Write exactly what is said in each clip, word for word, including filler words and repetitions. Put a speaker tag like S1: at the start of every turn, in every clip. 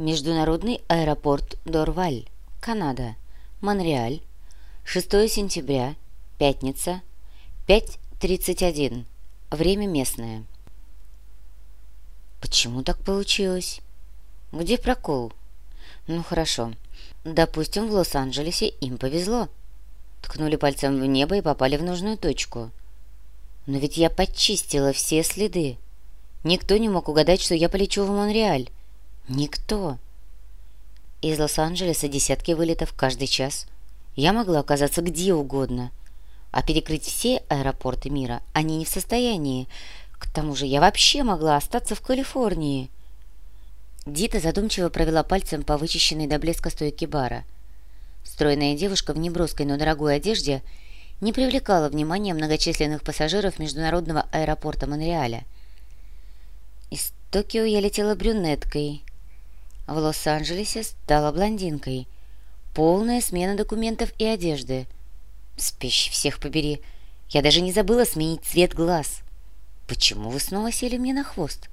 S1: Международный аэропорт Дорваль, Канада, Монреаль, шестое сентября, пятница, пять тридцать один. Время местное. Почему так получилось? Где прокол? Ну хорошо. Допустим, в Лос-Анджелесе им повезло. Ткнули пальцем в небо и попали в нужную точку. Но ведь я подчистила все следы. Никто не мог угадать, что я полечу в Монреаль. Никто. Из Лос-Анджелеса десятки вылетов каждый час. Я могла оказаться где угодно. А перекрыть все аэропорты мира они не в состоянии. К тому же я вообще могла остаться в Калифорнии. Дита задумчиво провела пальцем по вычищенной до блеска стойке бара. Стройная девушка в неброской, но дорогой одежде не привлекала внимания многочисленных пассажиров международного аэропорта Монреаля. Из Токио я летела брюнеткой. В Лос-Анджелесе стала блондинкой. Полная смена документов и одежды. Спещ, всех побери. Я даже не забыла сменить цвет глаз. Почему вы снова сели мне на хвост?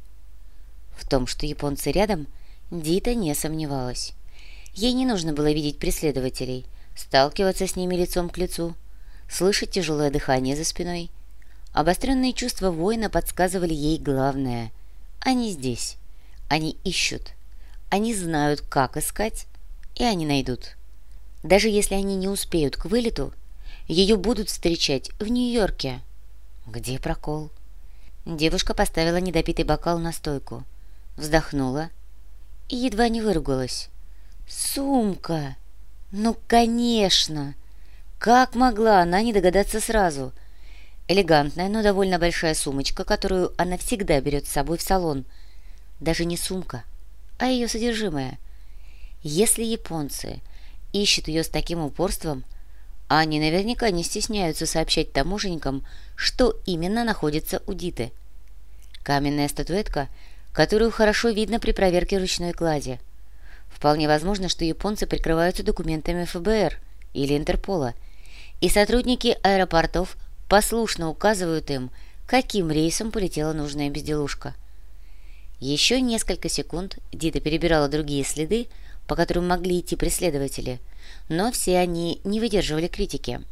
S1: В том, что японцы рядом, Дита не сомневалась. Ей не нужно было видеть преследователей, сталкиваться с ними лицом к лицу, слышать тяжелое дыхание за спиной. Обостренные чувства воина подсказывали ей главное. Они здесь. Они ищут. Они знают, как искать, и они найдут. Даже если они не успеют к вылету, ее будут встречать в Нью-Йорке. Где прокол? Девушка поставила недопитый бокал на стойку, вздохнула и едва не выругалась. Сумка! Ну, конечно! Как могла она не догадаться сразу? Элегантная, но довольно большая сумочка, которую она всегда берет с собой в салон. Даже не сумка, а ее содержимое. Если японцы ищут ее с таким упорством, они наверняка не стесняются сообщать таможенникам, что именно находится у Диты. Каменная статуэтка, которую хорошо видно при проверке ручной клади. Вполне возможно, что японцы прикрываются документами эф бэ эр или Интерпола, и сотрудники аэропортов послушно указывают им, каким рейсом полетела нужная безделушка. Еще несколько секунд Дита перебирала другие следы, по которым могли идти преследователи, но все они не выдерживали критики.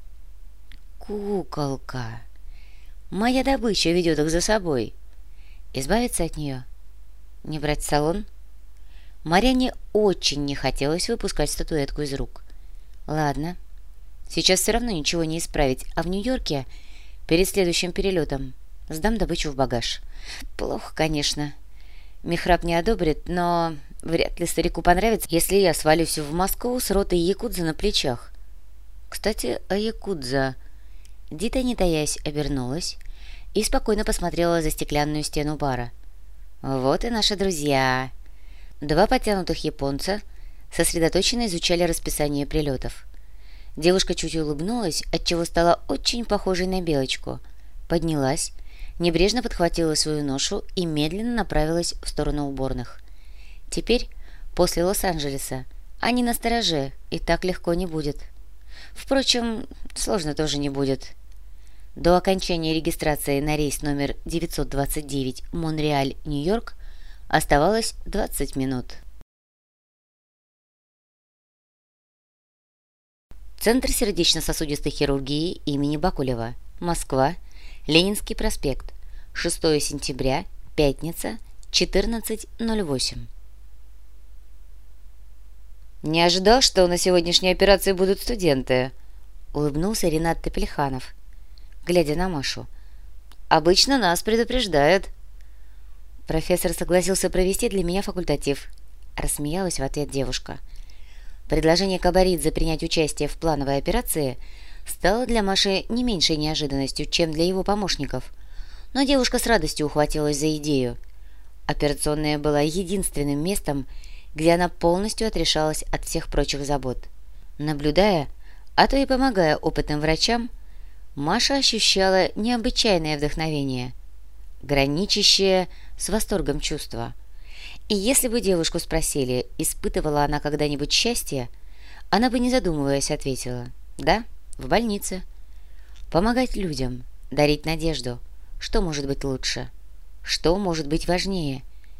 S1: «Куколка! Моя добыча ведет их за собой. Избавиться от нее? Не брать в салон?» Марианне очень не хотелось выпускать статуэтку из рук. «Ладно, сейчас все равно ничего не исправить, а в Нью-Йорке перед следующим перелетом сдам добычу в багаж. Плохо, конечно. Михраб не одобрит, но вряд ли старику понравится, если я свалюсь в Москву с ротой якудза на плечах. Кстати, о якудза». Дита, не таясь, обернулась и спокойно посмотрела за стеклянную стену бара. «Вот и наши друзья». Два подтянутых японца сосредоточенно изучали расписание прилетов. Девушка чуть улыбнулась, отчего стала очень похожей на Белочку. Поднялась, небрежно подхватила свою ношу и медленно направилась в сторону уборных. Теперь, после Лос-Анджелеса, они настороже, и так легко не будет. Впрочем, сложно тоже не будет. До окончания регистрации на рейс номер девятьсот двадцать девять Монреаль-Нью-Йорк оставалось двадцать минут. Центр сердечно-сосудистой хирургии имени Бакулева, Москва, Ленинский проспект, шестое сентября, пятница, четырнадцать ноль восемь. «Не ожидал, что на сегодняшней операции будут студенты», — улыбнулся Ренат Топельханов, глядя на Машу. «Обычно нас предупреждают». «Профессор согласился провести для меня факультатив», — рассмеялась в ответ девушка. Предложение Кабаридзе принять участие в плановой операции стало для Маши не меньшей неожиданностью, чем для его помощников. Но девушка с радостью ухватилась за идею. Операционная была единственным местом, где она полностью отрешалась от всех прочих забот. Наблюдая, а то и помогая опытным врачам, Маша ощущала необычайное вдохновение, граничащее с восторгом чувства. И если бы девушку спросили, испытывала она когда-нибудь счастье, она бы, не задумываясь, ответила: «Да, в больнице». Помогать людям, дарить надежду. Что может быть лучше? Что может быть важнее?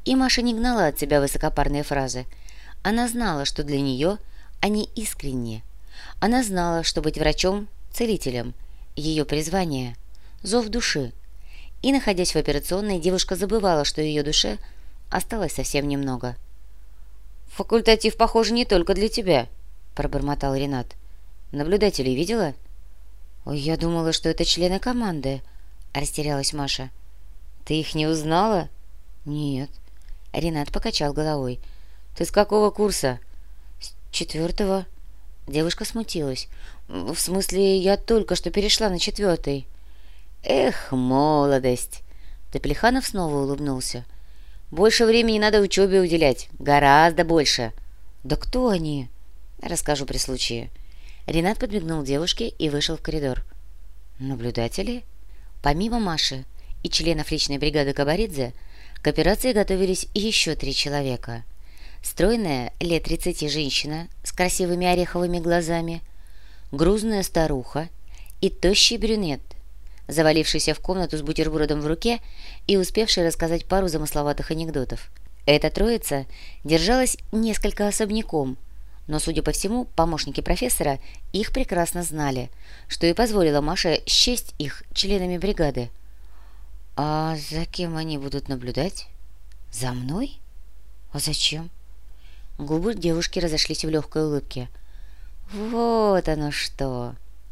S1: И Маша не гнала от себя высокопарные фразы. Она знала, что для нее они искренни. Она знала, что быть врачом, целителем – ее призвание, зов души. И, находясь в операционной, девушка забывала, что ее душе осталось совсем немного. «Факультатив, похоже, не только для тебя», – пробормотал Ренат. «Наблюдателей видела?» «Ой, я думала, что это члены команды», – растерялась Маша. «Ты их не узнала?» «Нет». Ренат покачал головой. «Ты с какого курса?» «С четвертого». Девушка смутилась. «В смысле, я только что перешла на четвертый». «Эх, молодость!» Топелиханов снова улыбнулся. «Больше времени надо учебе уделять. Гораздо больше». «Да кто они?» «Расскажу при случае». Ренат подмигнул девушке и вышел в коридор. «Наблюдатели?» Помимо Маши и членов личной бригады Кабаридзе, к операции готовились еще три человека. Стройная, лет тридцати женщина с красивыми ореховыми глазами, грузная старуха и тощий брюнет, завалившийся в комнату с бутербродом в руке и успевший рассказать пару замысловатых анекдотов. Эта троица держалась несколько особняком, но, судя по всему, помощники профессора их прекрасно знали, что и позволило Маше счесть их членами бригады. «А за кем они будут наблюдать? За мной? А зачем?» Губы девушки разошлись в легкой улыбке. «Вот оно что!»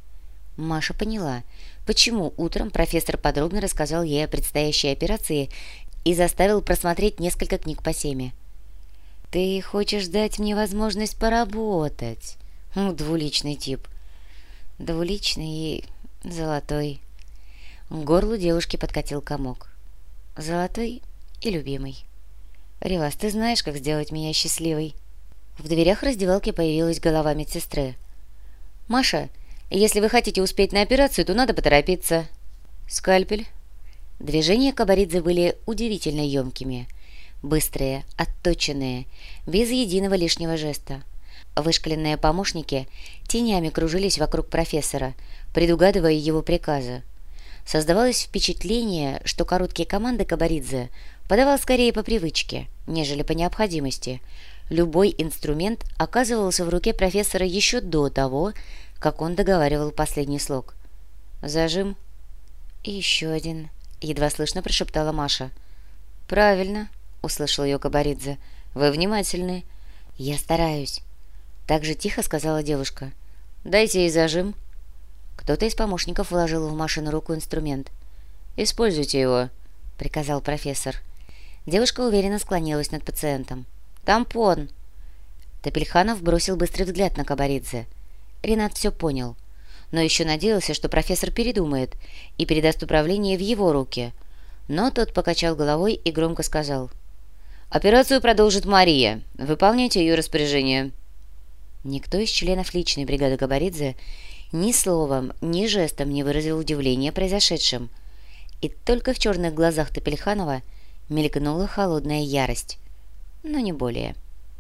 S1: Маша поняла, почему утром профессор подробно рассказал ей о предстоящей операции и заставил просмотреть несколько книг по теме. «Ты хочешь дать мне возможность поработать?» Ну, двуличный тип. Двуличный и золотой. К горлу девушки подкатил комок. Золотой и любимый. «Ривас, ты знаешь, как сделать меня счастливой?» В дверях раздевалки появилась голова медсестры. «Маша, если вы хотите успеть на операцию, то надо поторопиться». «Скальпель». Движения Кабаридзе были удивительно емкими. Быстрые, отточенные, без единого лишнего жеста. Вышкаленные помощники тенями кружились вокруг профессора, предугадывая его приказы. Создавалось впечатление, что короткие команды Кабаридзе подавал скорее по привычке, нежели по необходимости. Любой инструмент оказывался в руке профессора еще до того, как он договаривал последний слог. «Зажим». «И еще один», — едва слышно прошептала Маша. «Правильно», — услышал ее Кабаридзе. «Вы внимательны». «Я стараюсь», — так же тихо сказала девушка. «Дайте ей зажим». Кто-то из помощников вложил в Машину руку инструмент. «Используйте его», — приказал профессор. Девушка уверенно склонилась над пациентом. «Тампон!» Топельханов бросил быстрый взгляд на Кабаридзе. Ренат все понял, но еще надеялся, что профессор передумает и передаст управление в его руки. Но тот покачал головой и громко сказал: «Операцию продолжит Мария. Выполняйте ее распоряжение». Никто из членов личной бригады Кабаридзе ни словом, ни жестом не выразил удивления произошедшим. И только в черных глазах Топельханова мелькнула холодная ярость. Но не более.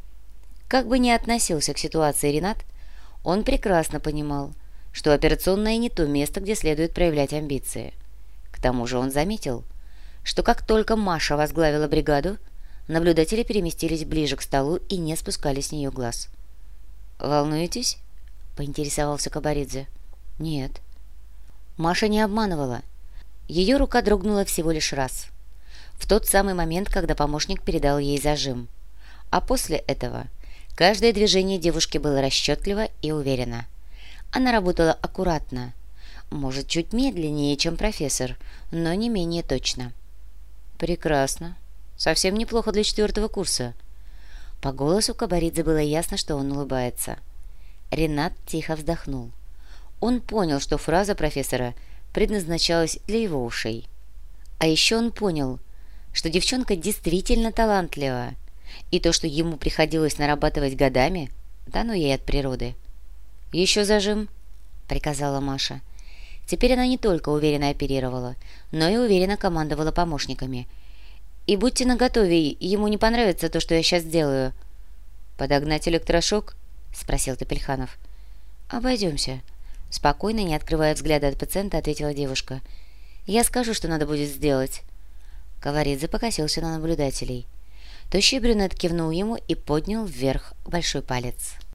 S1: Как бы ни относился к ситуации Ренат, он прекрасно понимал, что операционное не то место, где следует проявлять амбиции. К тому же он заметил, что как только Маша возглавила бригаду, наблюдатели переместились ближе к столу и не спускали с нее глаз. «Волнуетесь?» — поинтересовался Кабаридзе. «Нет». Маша не обманывала. Ее рука дрогнула всего лишь раз. В тот самый момент, когда помощник передал ей зажим. А после этого каждое движение девушки было расчетливо и уверенно. Она работала аккуратно. Может, чуть медленнее, чем профессор, но не менее точно. «Прекрасно. Совсем неплохо для четвертого курса». По голосу Кабаридзе было ясно, что он улыбается. Ренат тихо вздохнул. Он понял, что фраза профессора предназначалась для его ушей. А еще он понял, что девчонка действительно талантлива, и то, что ему приходилось нарабатывать годами, дано ей от природы. «Еще зажим», — приказала Маша. Теперь она не только уверенно оперировала, но и уверенно командовала помощниками. «И будьте наготове, ему не понравится то, что я сейчас делаю». «Подогнать электрошок?» — спросил Топельханов. «Обойдемся», — спокойно, не открывая взгляда от пациента, ответила девушка. «Я скажу, что надо будет сделать». Каваридзе покосился на наблюдателей. Тощий брюнет кивнул ему и поднял вверх большой палец.